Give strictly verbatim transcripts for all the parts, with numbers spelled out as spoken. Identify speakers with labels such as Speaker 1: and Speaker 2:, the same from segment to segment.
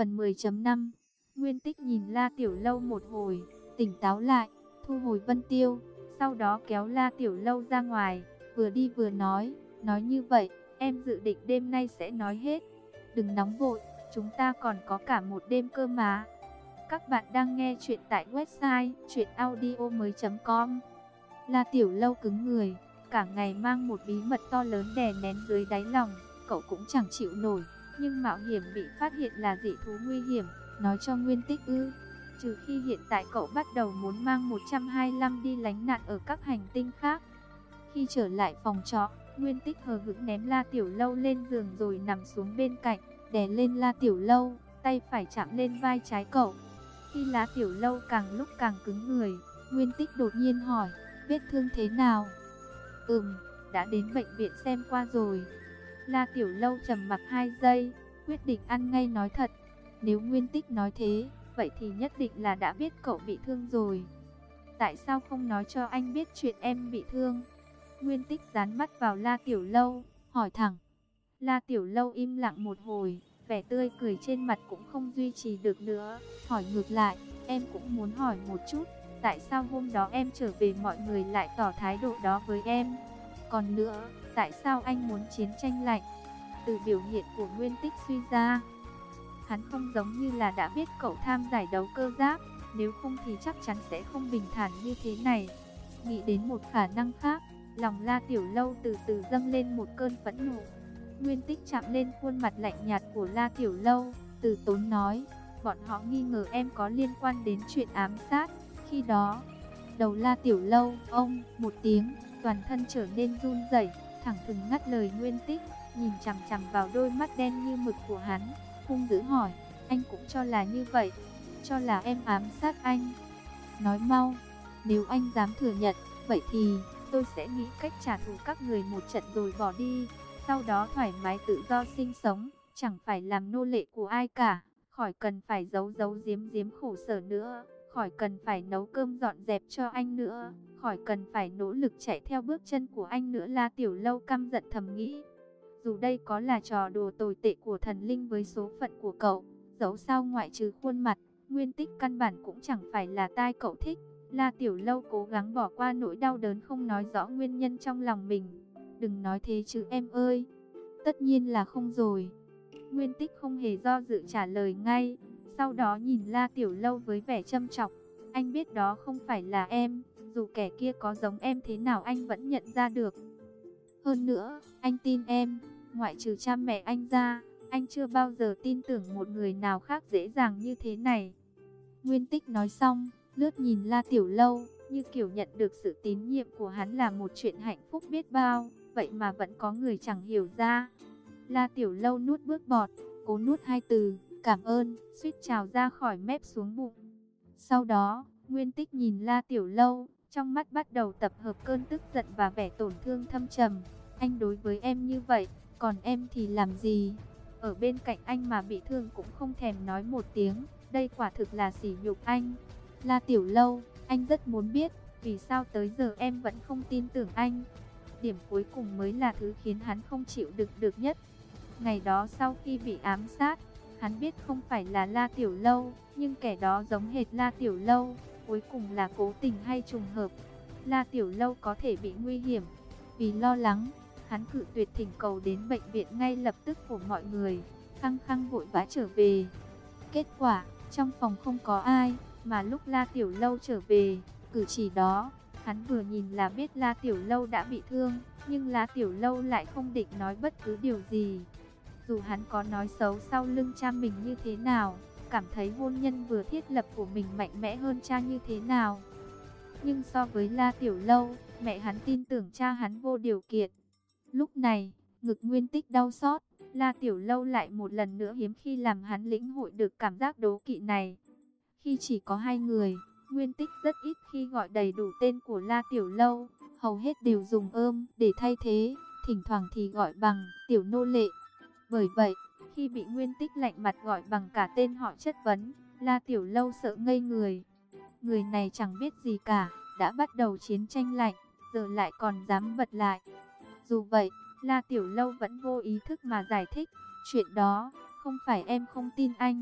Speaker 1: Phần mười chấm năm. Nguyên Tích nhìn La Tiểu Lâu một hồi, tỉnh táo lại, thu hồi Vân Tiêu, sau đó kéo La Tiểu Lâu ra ngoài, vừa đi vừa nói, nói như vậy, em dự định đêm nay sẽ nói hết. Đừng nóng vội, chúng ta còn có cả một đêm cơ mà. Các bạn đang nghe chuyện tại website truyện audio mới chấm com. La Tiểu Lâu cứng người, cả ngày mang một bí mật to lớn đè nén dưới đáy lòng, cậu cũng chẳng chịu nổi. Nhưng mạo hiểm bị phát hiện là dị thú nguy hiểm, nói cho Nguyên Tích ư? Trừ khi hiện tại cậu bắt đầu muốn mang một trăm hai mươi lăm đi lánh nạn ở các hành tinh khác. Khi trở lại phòng trọ, Nguyên Tích hờ hững ném La Tiểu Lâu lên giường rồi nằm xuống bên cạnh, đè lên La Tiểu Lâu, tay phải chạm lên vai trái cậu. Khi La Tiểu Lâu càng lúc càng cứng người, Nguyên Tích đột nhiên hỏi, vết thương thế nào? Ừm, đã đến bệnh viện xem qua rồi. La Tiểu Lâu trầm mặc hai giây, quyết định ăn ngay nói thật. Nếu Nguyên Tích nói thế, vậy thì nhất định là đã biết cậu bị thương rồi. Tại sao không nói cho anh biết chuyện em bị thương? Nguyên Tích dán mắt vào La Tiểu Lâu, hỏi thẳng. La Tiểu Lâu im lặng một hồi, vẻ tươi cười trên mặt cũng không duy trì được nữa, hỏi ngược lại, em cũng muốn hỏi một chút, tại sao hôm đó em trở về mọi người lại tỏ thái độ đó với em? Còn nữa, tại sao anh muốn chiến tranh lạnh? Từ biểu hiện của Nguyên Tích suy ra, hắn không giống như là đã biết cậu tham giải đấu cơ giáp, nếu không thì chắc chắn sẽ không bình thản như thế này. Nghĩ đến một khả năng khác, lòng La Tiểu Lâu từ từ dâng lên một cơn phẫn nộ. Nguyên Tích chạm lên khuôn mặt lạnh nhạt của La Tiểu Lâu, từ tốn nói, bọn họ nghi ngờ em có liên quan đến chuyện ám sát. Khi đó, đầu La Tiểu Lâu, ông, một tiếng, toàn thân trở nên run rẩy, thẳng thừng ngắt lời Nguyên Tích, nhìn chằm chằm vào đôi mắt đen như mực của hắn, hung dữ hỏi, anh cũng cho là như vậy, cho là em ám sát anh. Nói mau, nếu anh dám thừa nhận, vậy thì tôi sẽ nghĩ cách trả thù các người một trận rồi bỏ đi, sau đó thoải mái tự do sinh sống, chẳng phải làm nô lệ của ai cả, khỏi cần phải giấu giấu giếm giếm khổ sở nữa, khỏi cần phải nấu cơm dọn dẹp cho anh nữa, khỏi cần phải nỗ lực chạy theo bước chân của anh nữa. La Tiểu Lâu căm giận thầm nghĩ, dù đây có là trò đùa tồi tệ của thần linh với số phận của cậu, dẫu sao ngoại trừ khuôn mặt, Nguyên Tích căn bản cũng chẳng phải là tai cậu thích. La Tiểu Lâu cố gắng bỏ qua nỗi đau đớn không nói rõ nguyên nhân trong lòng mình. Đừng nói thế chứ em ơi. Tất nhiên là không rồi. Nguyên Tích không hề do dự trả lời ngay. Sau đó nhìn La Tiểu Lâu với vẻ châm chọc. Anh biết đó không phải là em. Dù kẻ kia có giống em thế nào anh vẫn nhận ra được. Hơn nữa, anh tin em. Ngoại trừ cha mẹ anh ra, anh chưa bao giờ tin tưởng một người nào khác dễ dàng như thế này. Nguyên Tích nói xong, lướt nhìn La Tiểu Lâu, như kiểu nhận được sự tín nhiệm của hắn là một chuyện hạnh phúc biết bao, vậy mà vẫn có người chẳng hiểu ra. La Tiểu Lâu nuốt bước bọt, cố nuốt hai từ, cảm ơn, suýt trào ra khỏi mép xuống bụng. Sau đó, Nguyên Tích nhìn La Tiểu Lâu, trong mắt bắt đầu tập hợp cơn tức giận và vẻ tổn thương thâm trầm. Anh đối với em như vậy, còn em thì làm gì? Ở bên cạnh anh mà bị thương cũng không thèm nói một tiếng, đây quả thực là sỉ nhục anh. La Tiểu Lâu, anh rất muốn biết, vì sao tới giờ em vẫn không tin tưởng anh. Điểm cuối cùng mới là thứ khiến hắn không chịu đựng được nhất. Ngày đó sau khi bị ám sát, hắn biết không phải là La Tiểu Lâu, nhưng kẻ đó giống hệt La Tiểu Lâu, cuối cùng là cố tình hay trùng hợp. La Tiểu Lâu có thể bị nguy hiểm, vì lo lắng, hắn cự tuyệt thỉnh cầu đến bệnh viện ngay lập tức của mọi người, khăng khăng vội vã trở về. Kết quả, trong phòng không có ai, mà lúc La Tiểu Lâu trở về, cử chỉ đó, hắn vừa nhìn là biết La Tiểu Lâu đã bị thương, nhưng La Tiểu Lâu lại không định nói bất cứ điều gì. Dù hắn có nói xấu sau lưng cha mình như thế nào, cảm thấy hôn nhân vừa thiết lập của mình mạnh mẽ hơn cha như thế nào, nhưng so với La Tiểu Lâu, mẹ hắn tin tưởng cha hắn vô điều kiện. Lúc này, ngực Nguyên Tích đau xót, La Tiểu Lâu lại một lần nữa hiếm khi làm hắn lĩnh hội được cảm giác đố kỵ này. Khi chỉ có hai người, Nguyên Tích rất ít khi gọi đầy đủ tên của La Tiểu Lâu, hầu hết đều dùng ôm để thay thế, thỉnh thoảng thì gọi bằng tiểu nô lệ. Bởi vậy, khi bị Nguyên Tích lạnh mặt gọi bằng cả tên họ chất vấn, La Tiểu Lâu sợ ngây người. Người này chẳng biết gì cả, đã bắt đầu chiến tranh lạnh, giờ lại còn dám bật lại. Dù vậy, La Tiểu Lâu vẫn vô ý thức mà giải thích, chuyện đó, không phải em không tin anh,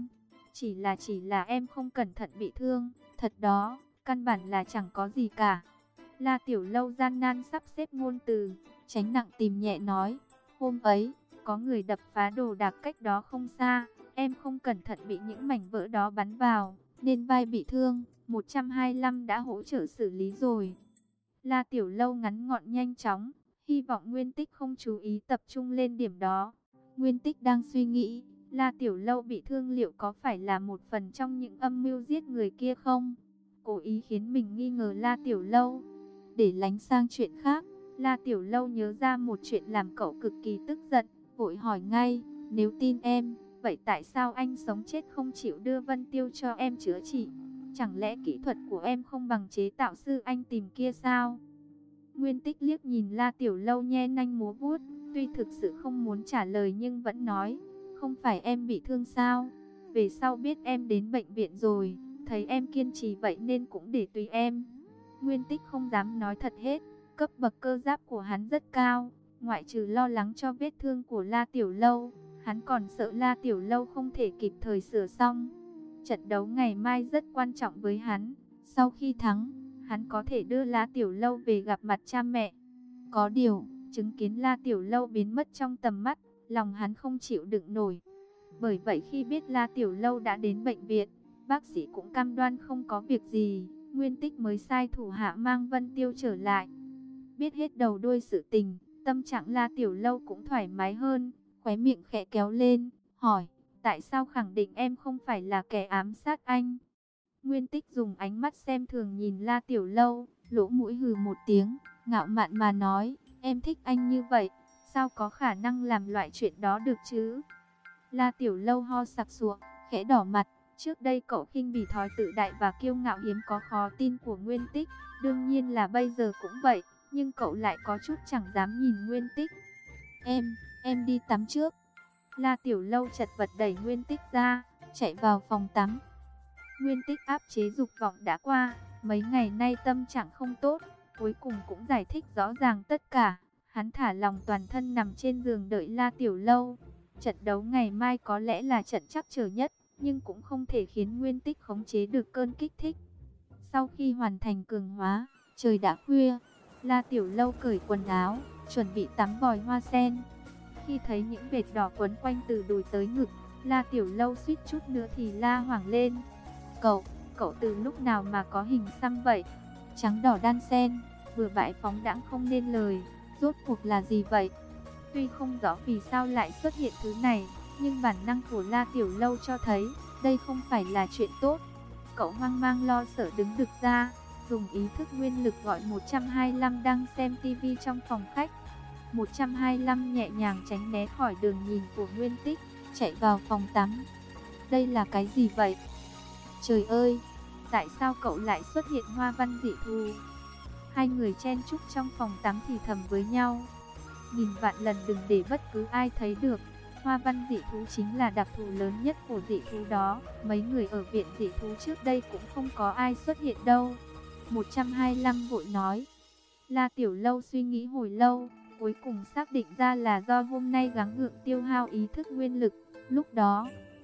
Speaker 1: Chỉ là chỉ là em không cẩn thận bị thương, thật đó, căn bản là chẳng có gì cả. La Tiểu Lâu gian nan sắp xếp ngôn từ, tránh nặng tìm nhẹ nói, hôm ấy, có người đập phá đồ đạc cách đó không xa, em không cẩn thận bị những mảnh vỡ đó bắn vào, nên vai bị thương, một trăm hai mươi lăm đã hỗ trợ xử lý rồi. La Tiểu Lâu ngắn gọn nhanh chóng, hy vọng Nguyên Tích không chú ý tập trung lên điểm đó. Nguyên Tích đang suy nghĩ, La Tiểu Lâu bị thương liệu có phải là một phần trong những âm mưu giết người kia không? Cố ý khiến mình nghi ngờ La Tiểu Lâu. Để lánh sang chuyện khác, La Tiểu Lâu nhớ ra một chuyện làm cậu cực kỳ tức giận, vội hỏi ngay, nếu tin em, vậy tại sao anh sống chết không chịu đưa Vân Tiêu cho em chữa trị? Chẳng lẽ kỹ thuật của em không bằng chế tạo sư anh tìm kia sao? Nguyên Tích liếc nhìn La Tiểu Lâu nhe nanh múa vuốt, tuy thực sự không muốn trả lời nhưng vẫn nói, không phải em bị thương sao? Về sau biết em đến bệnh viện rồi, thấy em kiên trì vậy nên cũng để tùy em. Nguyên Tích không dám nói thật hết, cấp bậc cơ giáp của hắn rất cao, ngoại trừ lo lắng cho vết thương của La Tiểu Lâu, hắn còn sợ La Tiểu Lâu không thể kịp thời sửa xong. Trận đấu ngày mai rất quan trọng với hắn, sau khi thắng, hắn có thể đưa La Tiểu Lâu về gặp mặt cha mẹ. Có điều, chứng kiến La Tiểu Lâu biến mất trong tầm mắt, lòng hắn không chịu đựng nổi. Bởi vậy khi biết La Tiểu Lâu đã đến bệnh viện, bác sĩ cũng cam đoan không có việc gì, Nguyên Tích mới sai thủ hạ mang Vân Tiêu trở lại. Biết hết đầu đuôi sự tình, tâm trạng La Tiểu Lâu cũng thoải mái hơn, khóe miệng khẽ kéo lên, hỏi, tại sao khẳng định em không phải là kẻ ám sát anh? Nguyên Tích dùng ánh mắt xem thường nhìn La Tiểu Lâu, lỗ mũi hừ một tiếng, ngạo mạn mà nói, em thích anh như vậy, sao có khả năng làm loại chuyện đó được chứ? La Tiểu Lâu ho sặc sụa, khẽ đỏ mặt, trước đây cậu khinh bỉ thói tự đại và kiêu ngạo hiếm có khó tin của Nguyên Tích, đương nhiên là bây giờ cũng vậy, nhưng cậu lại có chút chẳng dám nhìn Nguyên Tích. Em, em đi tắm trước. La Tiểu Lâu chật vật đẩy Nguyên Tích ra, chạy vào phòng tắm. Nguyên Tích áp chế dục vọng đã qua, mấy ngày nay tâm trạng không tốt, cuối cùng cũng giải thích rõ ràng tất cả. Hắn thả lòng toàn thân nằm trên giường đợi La Tiểu Lâu. Trận đấu ngày mai có lẽ là trận chắc trở nhất, nhưng cũng không thể khiến Nguyên Tích khống chế được cơn kích thích. Sau khi hoàn thành cường hóa, trời đã khuya, La Tiểu Lâu cởi quần áo, chuẩn bị tắm vòi hoa sen. Khi thấy những vệt đỏ quấn quanh từ đùi tới ngực, La Tiểu Lâu suýt chút nữa thì la hoảng lên. Cậu, cậu từ lúc nào mà có hình xăm vậy? Trắng đỏ đan xen, vừa bãi phóng đãng không nên lời, rốt cuộc là gì vậy? Tuy không rõ vì sao lại xuất hiện thứ này, nhưng bản năng của La Tiểu Lâu cho thấy, đây không phải là chuyện tốt. Cậu hoang mang lo sợ đứng đực ra, dùng ý thức nguyên lực gọi một trăm hai mươi lăm đang xem tivi trong phòng khách. một trăm hai mươi lăm nhẹ nhàng tránh né khỏi đường nhìn của Nguyên Tích, chạy vào phòng tắm. Đây là cái gì vậy? Trời ơi, tại sao cậu lại xuất hiện hoa văn dị thù? Hai người chen chúc trong phòng tắm thì thầm với nhau. Nghìn vạn lần đừng để bất cứ ai thấy được. Hoa văn dị thú chính là đặc thù lớn nhất của dị thú đó. Mấy người ở viện dị thú trước đây cũng không có ai xuất hiện đâu. một trăm hai mươi lăm vội nói. La Tiểu Lâu suy nghĩ hồi lâu, cuối cùng xác định ra là do hôm nay gắng gượng tiêu hao ý thức nguyên lực. Lúc đó,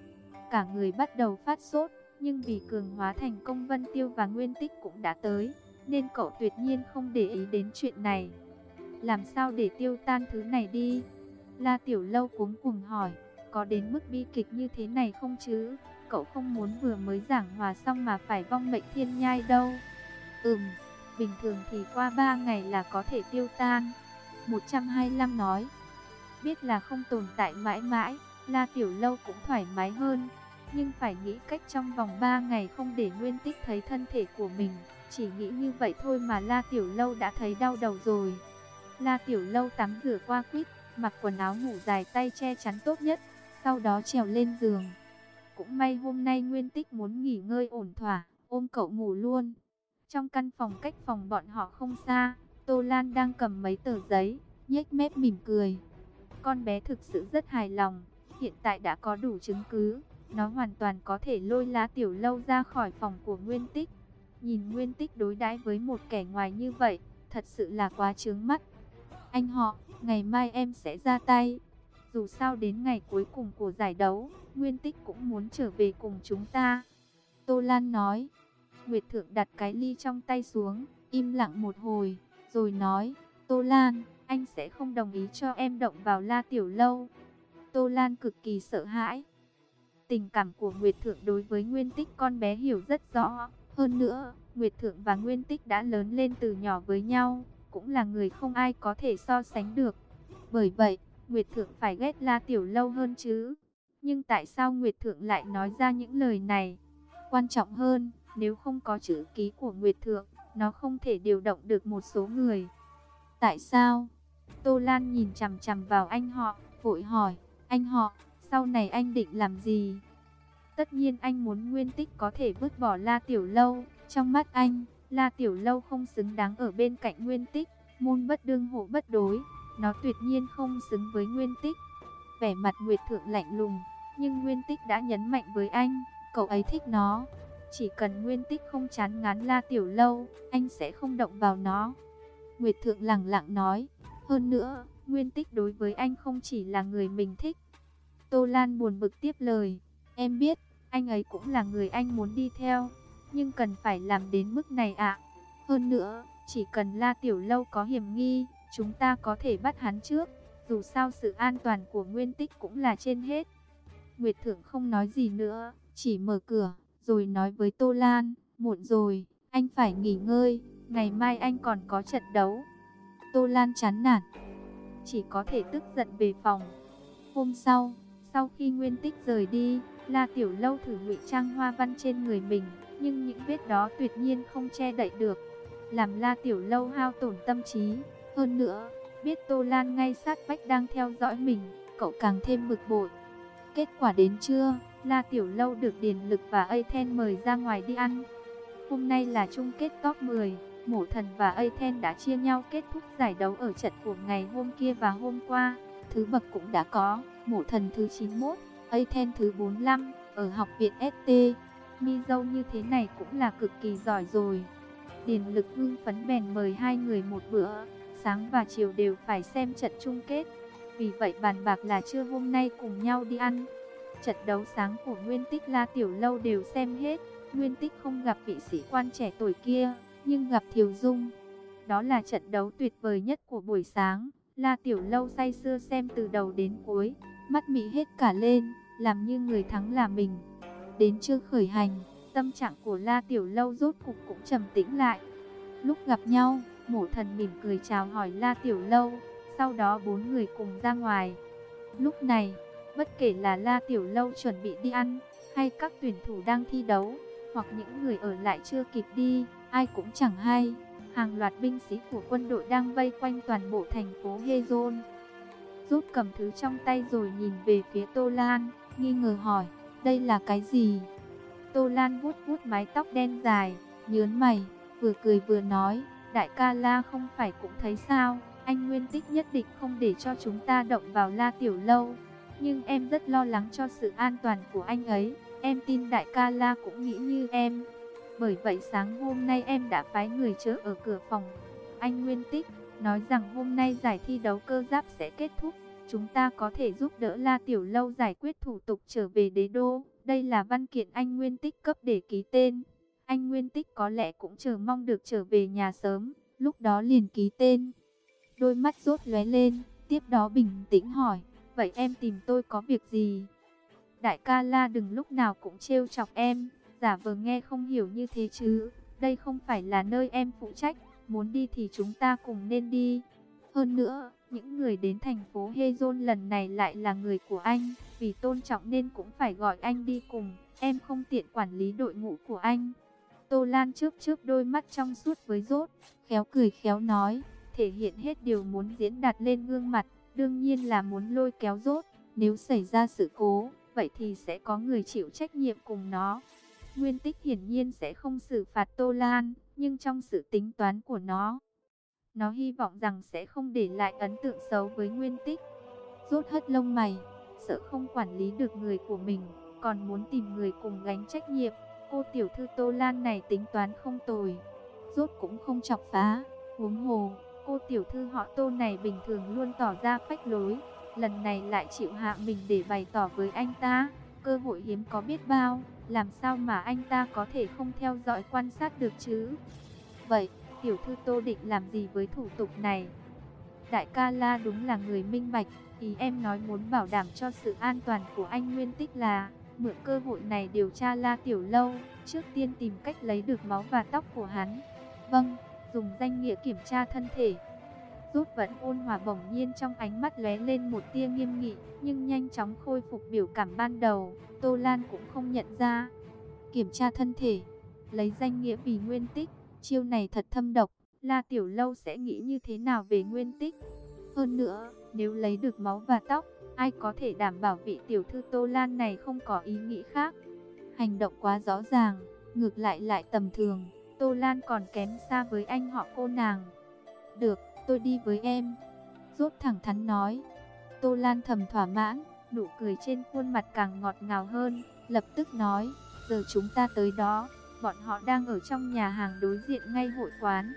Speaker 1: cả người bắt đầu phát sốt, nhưng vì cường hóa thành công Vân Tiêu và Nguyên Tích cũng đã tới, nên cậu tuyệt nhiên không để ý đến chuyện này. Làm sao để tiêu tan thứ này đi? La Tiểu Lâu cuống cuồng hỏi, có đến mức bi kịch như thế này không chứ? Cậu không muốn vừa mới giảng hòa xong mà phải vong mệnh thiên nhai đâu. Ừm, bình thường thì qua ba ngày là có thể tiêu tan. một trăm hai mươi lăm nói, biết là không tồn tại mãi mãi, La Tiểu Lâu cũng thoải mái hơn. Nhưng phải nghĩ cách trong vòng ba ngày không để Nguyên Tích thấy thân thể của mình. Chỉ nghĩ như vậy thôi mà La Tiểu Lâu đã thấy đau đầu rồi. La Tiểu Lâu tắm rửa qua quýt, mặc quần áo ngủ dài tay che chắn tốt nhất, sau đó trèo lên giường. Cũng may hôm nay Nguyên Tích muốn nghỉ ngơi ổn thỏa, ôm cậu ngủ luôn. Trong căn phòng cách phòng bọn họ không xa, Tô Lan đang cầm mấy tờ giấy, nhếch mép mỉm cười. Con bé thực sự rất hài lòng, hiện tại đã có đủ chứng cứ, nó hoàn toàn có thể lôi La Tiểu Lâu ra khỏi phòng của Nguyên Tích. Nhìn Nguyên Tích đối đãi với một kẻ ngoài như vậy, thật sự là quá chướng mắt. Anh họ, ngày mai em sẽ ra tay. Dù sao đến ngày cuối cùng của giải đấu, Nguyên Tích cũng muốn trở về cùng chúng ta. Tô Lan nói. Nguyệt Thượng đặt cái ly trong tay xuống, im lặng một hồi, rồi nói, Tô Lan, anh sẽ không đồng ý cho em động vào La Tiểu Lâu. Tô Lan cực kỳ sợ hãi. Tình cảm của Nguyệt Thượng đối với Nguyên Tích con bé hiểu rất rõ. Hơn nữa, Nguyệt Thượng và Nguyên Tích đã lớn lên từ nhỏ với nhau, cũng là người không ai có thể so sánh được. Bởi vậy, Nguyệt Thượng phải ghét La Tiểu Lâu hơn chứ. Nhưng tại sao Nguyệt Thượng lại nói ra những lời này? Quan trọng hơn, nếu không có chữ ký của Nguyệt Thượng, nó không thể điều động được một số người. Tại sao? Tô Lan nhìn chằm chằm vào anh họ, vội hỏi, anh họ, sau này anh định làm gì? Tất nhiên anh muốn Nguyên Tích có thể vứt bỏ La Tiểu Lâu. Trong mắt anh, La Tiểu Lâu không xứng đáng ở bên cạnh Nguyên Tích. Môn bất đương hộ bất đối, nó tuyệt nhiên không xứng với Nguyên Tích. Vẻ mặt Nguyệt Thượng lạnh lùng, nhưng Nguyên Tích đã nhấn mạnh với anh, cậu ấy thích nó. Chỉ cần Nguyên Tích không chán ngán La Tiểu Lâu, anh sẽ không động vào nó. Nguyệt Thượng lẳng lặng nói, hơn nữa, Nguyên Tích đối với anh không chỉ là người mình thích. Tô Lan buồn bực tiếp lời, em biết, anh ấy cũng là người anh muốn đi theo, nhưng cần phải làm đến mức này ạ. Hơn nữa, chỉ cần La Tiểu Lâu có hiểm nghi, chúng ta có thể bắt hắn trước, dù sao sự an toàn của Nguyên Tích cũng là trên hết. Nguyệt Thượng không nói gì nữa, chỉ mở cửa, rồi nói với Tô Lan, muộn rồi, anh phải nghỉ ngơi, ngày mai anh còn có trận đấu. Tô Lan chán nản, chỉ có thể tức giận về phòng. Hôm sau, sau khi Nguyên Tích rời đi, La Tiểu Lâu thử ngụy trang hoa văn trên người mình, nhưng những vết đó tuyệt nhiên không che đậy được, làm La Tiểu Lâu hao tổn tâm trí. Hơn nữa, biết Tô Lan ngay sát vách đang theo dõi mình, cậu càng thêm bực bội. Kết quả đến trưa, La Tiểu Lâu được Điền Lực và Athen mời ra ngoài đi ăn. Hôm nay là chung kết top mười, Mổ Thần và Athen đã chia nhau kết thúc giải đấu ở trận của ngày hôm kia và hôm qua. Thứ bậc cũng đã có, Mổ Thần thứ chín mươi mốt, Athen thứ bốn mươi lăm, ở học viện ét tê. Mi dâu như thế này cũng là cực kỳ giỏi rồi. Điền Lực hưng phấn bèn mời hai người một bữa, sáng và chiều đều phải xem trận chung kết. Vì vậy bàn bạc là trưa hôm nay cùng nhau đi ăn. Trận đấu sáng của Nguyên Tích La Tiểu Lâu đều xem hết. Nguyên Tích không gặp vị sĩ quan trẻ tuổi kia, nhưng gặp Thiều Dung. Đó là trận đấu tuyệt vời nhất của buổi sáng. La Tiểu Lâu say sưa xem từ đầu đến cuối, mắt mị hết cả lên, làm như người thắng là mình. Đến trưa khởi hành, tâm trạng của La Tiểu Lâu rốt cục cũng trầm tĩnh lại. Lúc gặp nhau, Mổ Thần mỉm cười chào hỏi La Tiểu Lâu, sau đó bốn người cùng ra ngoài. Lúc này, bất kể là La Tiểu Lâu chuẩn bị đi ăn, hay các tuyển thủ đang thi đấu, hoặc những người ở lại chưa kịp đi, ai cũng chẳng hay. Hàng loạt binh sĩ của quân đội đang vây quanh toàn bộ thành phố Hezon. Rút cầm thứ trong tay rồi nhìn về phía Tô Lan, nghi ngờ hỏi, đây là cái gì? Tô Lan vuốt vuốt mái tóc đen dài, nhớn mày, vừa cười vừa nói, đại ca La không phải cũng thấy sao, anh Nguyên Tích nhất định không để cho chúng ta động vào La Tiểu Lâu. Nhưng em rất lo lắng cho sự an toàn của anh ấy, em tin đại ca La cũng nghĩ như em. Bởi vậy sáng hôm nay em đã phái người chở ở cửa phòng anh Nguyên Tích, nói rằng hôm nay giải thi đấu cơ giáp sẽ kết thúc, chúng ta có thể giúp đỡ La Tiểu Lâu giải quyết thủ tục trở về đế đô. Đây là văn kiện anh Nguyên Tích cấp để ký tên. Anh Nguyên Tích có lẽ cũng chờ mong được trở về nhà sớm, lúc đó liền ký tên. Đôi mắt rốt lóe lên, tiếp đó bình tĩnh hỏi, vậy em tìm tôi có việc gì? Đại ca La đừng lúc nào cũng trêu chọc em, giả vờ nghe không hiểu như thế chứ. Đây không phải là nơi em phụ trách, muốn đi thì chúng ta cùng nên đi. Hơn nữa, những người đến thành phố Hezon lần này lại là người của anh, vì tôn trọng nên cũng phải gọi anh đi cùng, em không tiện quản lý đội ngũ của anh. Tô Lan chớp chớp đôi mắt trong suốt với Rốt, khéo cười khéo nói, thể hiện hết điều muốn diễn đạt lên gương mặt, đương nhiên là muốn lôi kéo Rốt, nếu xảy ra sự cố, vậy thì sẽ có người chịu trách nhiệm cùng nó. Nguyên Tích hiển nhiên sẽ không xử phạt Tô Lan, nhưng trong sự tính toán của nó, nó hy vọng rằng sẽ không để lại ấn tượng xấu với Nguyên Tích. Rốt hất lông mày, sợ không quản lý được người của mình, còn muốn tìm người cùng gánh trách nhiệm. Cô tiểu thư Tô Lan này tính toán không tồi, Rốt cũng không chọc phá. Huống hồ, cô tiểu thư họ Tô này bình thường luôn tỏ ra phách lối, lần này lại chịu hạ mình để bày tỏ với anh ta, cơ hội hiếm có biết bao, làm sao mà anh ta có thể không theo dõi quan sát được chứ? Vậy, tiểu thư Tô định làm gì với thủ tục này? Đại ca La đúng là người minh bạch, ý em nói muốn bảo đảm cho sự an toàn của anh Nguyên Tích là mượn cơ hội này điều tra La Tiểu Lâu, trước tiên tìm cách lấy được máu và tóc của hắn. Vâng, dùng danh nghĩa kiểm tra thân thể. Rút vẫn ôn hòa, bỗng nhiên trong ánh mắt lóe lên một tia nghiêm nghị, nhưng nhanh chóng khôi phục biểu cảm ban đầu. Tô Lan cũng không nhận ra. Kiểm tra thân thể, lấy danh nghĩa vì Nguyên Tích, chiêu này thật thâm độc. La Tiểu Lâu sẽ nghĩ như thế nào về Nguyên Tích? Hơn nữa, nếu lấy được máu và tóc, ai có thể đảm bảo vị tiểu thư Tô Lan này không có ý nghĩ khác? Hành động quá rõ ràng, ngược lại lại tầm thường. Tô Lan còn kém xa với anh họ cô nàng. Được, tôi đi với em. Rốt thẳng thắn nói. Tô Lan thầm thỏa mãn, nụ cười trên khuôn mặt càng ngọt ngào hơn, lập tức nói, giờ chúng ta tới đó, bọn họ đang ở trong nhà hàng đối diện ngay hội quán.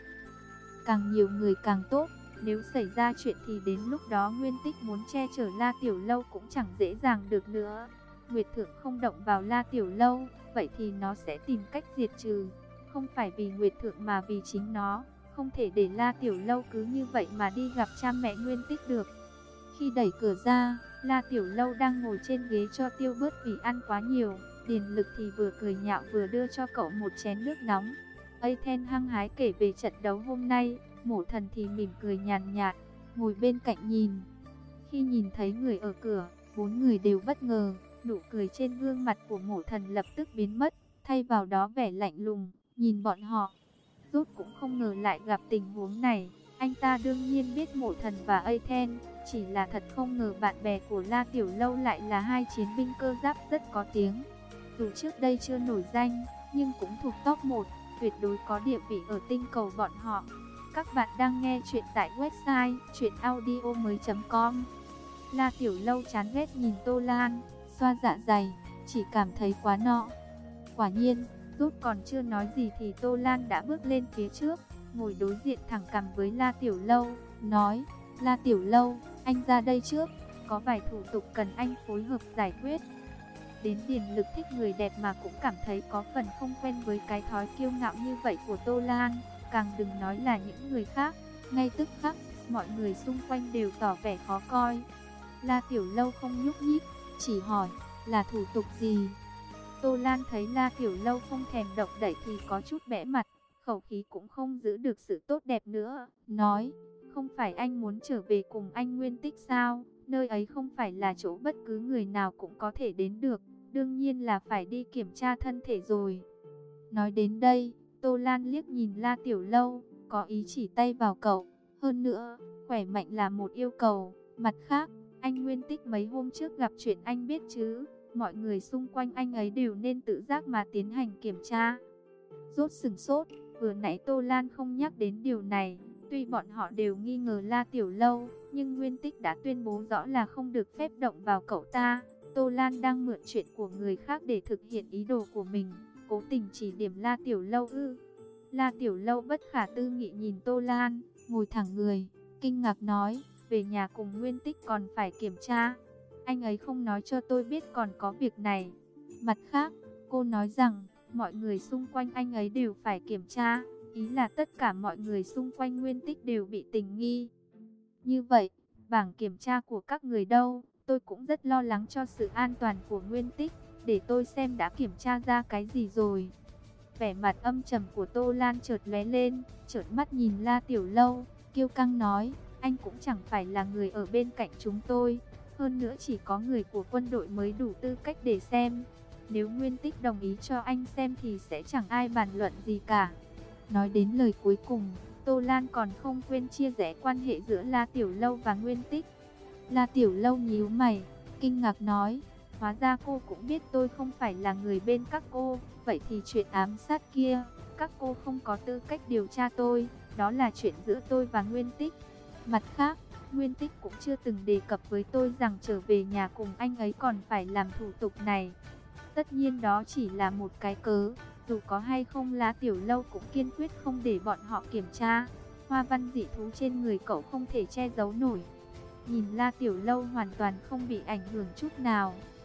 Speaker 1: Càng nhiều người càng tốt, nếu xảy ra chuyện thì đến lúc đó Nguyên Tích muốn che chở La Tiểu Lâu cũng chẳng dễ dàng được nữa. Nguyệt Thượng không động vào La Tiểu Lâu, vậy thì nó sẽ tìm cách diệt trừ, không phải vì Nguyệt Thượng mà vì chính nó. Không thể để La Tiểu Lâu cứ như vậy mà đi gặp cha mẹ Nguyên Tích được. Khi đẩy cửa ra, La Tiểu Lâu đang ngồi trên ghế cho tiêu bớt vì ăn quá nhiều. Điền Lực thì vừa cười nhạo vừa đưa cho cậu một chén nước nóng. Aiden hăng hái kể về trận đấu hôm nay, Mộ Thần thì mỉm cười nhàn nhạt, ngồi bên cạnh nhìn. Khi nhìn thấy người ở cửa, bốn người đều bất ngờ, nụ cười trên gương mặt của Mộ Thần lập tức biến mất, thay vào đó vẻ lạnh lùng, nhìn bọn họ. Rốt cũng không ngờ lại gặp tình huống này, anh ta đương nhiên biết Mộ Thần và Aiden, chỉ là thật không ngờ bạn bè của La Tiểu Lâu lại là hai chiến binh cơ giáp rất có tiếng. Dù trước đây chưa nổi danh, nhưng cũng thuộc top một, tuyệt đối có địa vị ở tinh cầu bọn họ. Các bạn đang nghe chuyện tại website truyện audio mới chấm com. La Tiểu Lâu chán ghét nhìn Tô Lan, xoa dạ dày, chỉ cảm thấy quá nọ. Quả nhiên, Rốt còn chưa nói gì thì Tô Lan đã bước lên phía trước, ngồi đối diện thẳng cằm với La Tiểu Lâu, nói, La Tiểu Lâu, anh ra đây trước, có vài thủ tục cần anh phối hợp giải quyết. Đến Điền Lực thích người đẹp mà cũng cảm thấy có phần không quen với cái thói kiêu ngạo như vậy của Tô Lan, càng đừng nói là những người khác. Ngay tức khắc, mọi người xung quanh đều tỏ vẻ khó coi. La Tiểu Lâu không nhúc nhích, chỉ hỏi, là thủ tục gì? Tô Lan thấy La Tiểu Lâu không thèm động đậy thì có chút bẽ mặt, khẩu khí cũng không giữ được sự tốt đẹp nữa, nói, không phải anh muốn trở về cùng anh Nguyên Tích sao? Nơi ấy không phải là chỗ bất cứ người nào cũng có thể đến được, đương nhiên là phải đi kiểm tra thân thể rồi. Nói đến đây, Tô Lan liếc nhìn La Tiểu Lâu, có ý chỉ tay vào cậu, hơn nữa, khỏe mạnh là một yêu cầu, mặt khác, anh Nguyên Tích mấy hôm trước gặp chuyện anh biết chứ, mọi người xung quanh anh ấy đều nên tự giác mà tiến hành kiểm tra. Rốt sừng sốt, vừa nãy Tô Lan không nhắc đến điều này, tuy bọn họ đều nghi ngờ La Tiểu Lâu, nhưng Nguyên Tích đã tuyên bố rõ là không được phép động vào cậu ta. Tô Lan đang mượn chuyện của người khác để thực hiện ý đồ của mình, cố tình chỉ điểm La Tiểu Lâu ư? La Tiểu Lâu bất khả tư nghị nhìn Tô Lan, ngồi thẳng người, kinh ngạc nói, về nhà cùng Nguyên Tích còn phải kiểm tra. Anh ấy không nói cho tôi biết còn có việc này. Mặt khác, cô nói rằng, mọi người xung quanh anh ấy đều phải kiểm tra, ý là tất cả mọi người xung quanh Nguyên Tích đều bị tình nghi. Như vậy, bảng kiểm tra của các người đâu? Tôi cũng rất lo lắng cho sự an toàn của Nguyên Tích, để tôi xem đã kiểm tra ra cái gì rồi. Vẻ mặt âm trầm của Tô Lan chợt lóe lên, trợn mắt nhìn La Tiểu Lâu, kiêu căng nói, anh cũng chẳng phải là người ở bên cạnh chúng tôi, hơn nữa chỉ có người của quân đội mới đủ tư cách để xem. Nếu Nguyên Tích đồng ý cho anh xem thì sẽ chẳng ai bàn luận gì cả. Nói đến lời cuối cùng, Tô Lan còn không quên chia rẽ quan hệ giữa La Tiểu Lâu và Nguyên Tích. La Tiểu Lâu nhíu mày, kinh ngạc nói, hóa ra cô cũng biết tôi không phải là người bên các cô, vậy thì chuyện ám sát kia, các cô không có tư cách điều tra tôi, đó là chuyện giữa tôi và Nguyên Tích. Mặt khác, Nguyên Tích cũng chưa từng đề cập với tôi rằng trở về nhà cùng anh ấy còn phải làm thủ tục này. Tất nhiên đó chỉ là một cái cớ, dù có hay không La Tiểu Lâu cũng kiên quyết không để bọn họ kiểm tra. Hoa văn dị thú trên người cậu không thể che giấu nổi. Nhìn La Tiểu Lâu hoàn toàn không bị ảnh hưởng chút nào,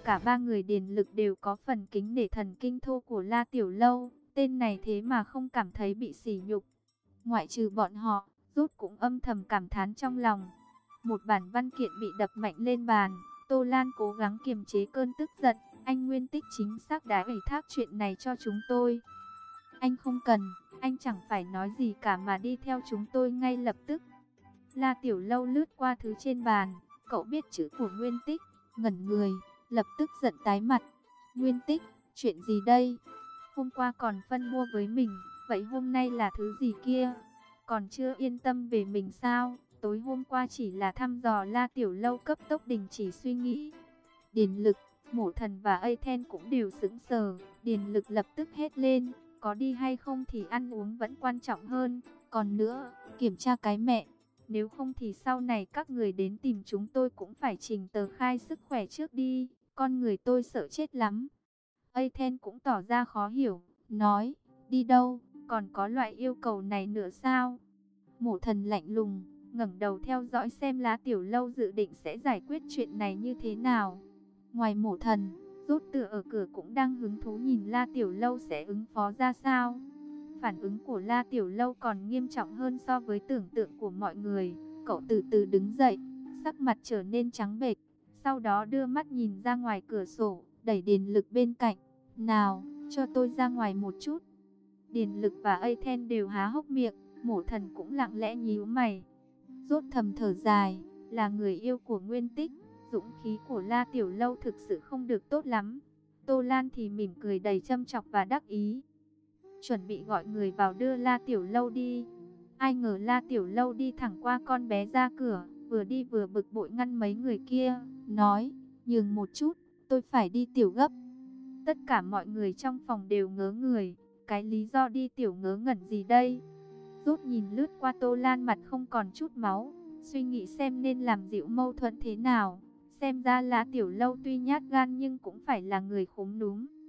Speaker 1: Cả ba người Điền Lực đều có phần kính nể thần kinh thô của La Tiểu Lâu, tên này thế mà không cảm thấy bị sỉ nhục. Ngoại trừ bọn họ, Rút cũng âm thầm cảm thán trong lòng. Một bản văn kiện bị đập mạnh lên bàn, Tô Lan cố gắng kiềm chế cơn tức giận. Anh Nguyên Tích chính xác đã ủy thác chuyện này cho chúng tôi. Anh không cần, anh chẳng phải nói gì cả mà đi theo chúng tôi ngay lập tức. La Tiểu Lâu lướt qua thứ trên bàn, cậu biết chữ của Nguyên Tích, ngẩn người, lập tức giận tái mặt. Nguyên Tích, chuyện gì đây? Hôm qua còn phân mua với mình, vậy hôm nay là thứ gì kia? Còn chưa yên tâm về mình sao? Tối hôm qua chỉ là thăm dò. La Tiểu Lâu cấp tốc đình chỉ suy nghĩ. Điền Lực, Mộ Thần và Aten cũng đều sững sờ. Điền Lực lập tức hét lên, có đi hay không thì ăn uống vẫn quan trọng hơn. Còn nữa, kiểm tra cái mẹ. Nếu không thì sau này các người đến tìm chúng tôi cũng phải trình tờ khai sức khỏe trước đi. Con người tôi sợ chết lắm. Aten cũng tỏ ra khó hiểu, nói, đi đâu, còn có loại yêu cầu này nữa sao? Mộ Thần lạnh lùng, ngẩng đầu theo dõi xem La Tiểu Lâu dự định sẽ giải quyết chuyện này như thế nào. Ngoài Mộ Thần, Rút Tựa ở cửa cũng đang hứng thú nhìn La Tiểu Lâu sẽ ứng phó ra sao. Phản ứng của La Tiểu Lâu còn nghiêm trọng hơn so với tưởng tượng của mọi người. Cậu từ từ đứng dậy, sắc mặt trở nên trắng bệch, sau đó đưa mắt nhìn ra ngoài cửa sổ, đẩy Điền Lực bên cạnh. Nào, cho tôi ra ngoài một chút. Điền Lực và Aten đều há hốc miệng, Mộ Thần cũng lặng lẽ nhíu mày. Rốt thầm thở dài, là người yêu của Nguyên Tích, dũng khí của La Tiểu Lâu thực sự không được tốt lắm. Tô Lan thì mỉm cười đầy châm chọc và đắc ý, chuẩn bị gọi người vào đưa La Tiểu Lâu đi. Ai ngờ La Tiểu Lâu đi thẳng qua con bé ra cửa, vừa đi vừa bực bội ngăn mấy người kia, nói, nhường một chút, tôi phải đi tiểu gấp. Tất cả mọi người trong phòng đều ngớ người, cái lý do đi tiểu ngớ ngẩn gì đây? Rút nhìn lướt qua Tô Lan mặt không còn chút máu, suy nghĩ xem nên làm dịu mâu thuẫn thế nào. Xem ra La Tiểu Lâu tuy nhát gan nhưng cũng phải là người khúm núm.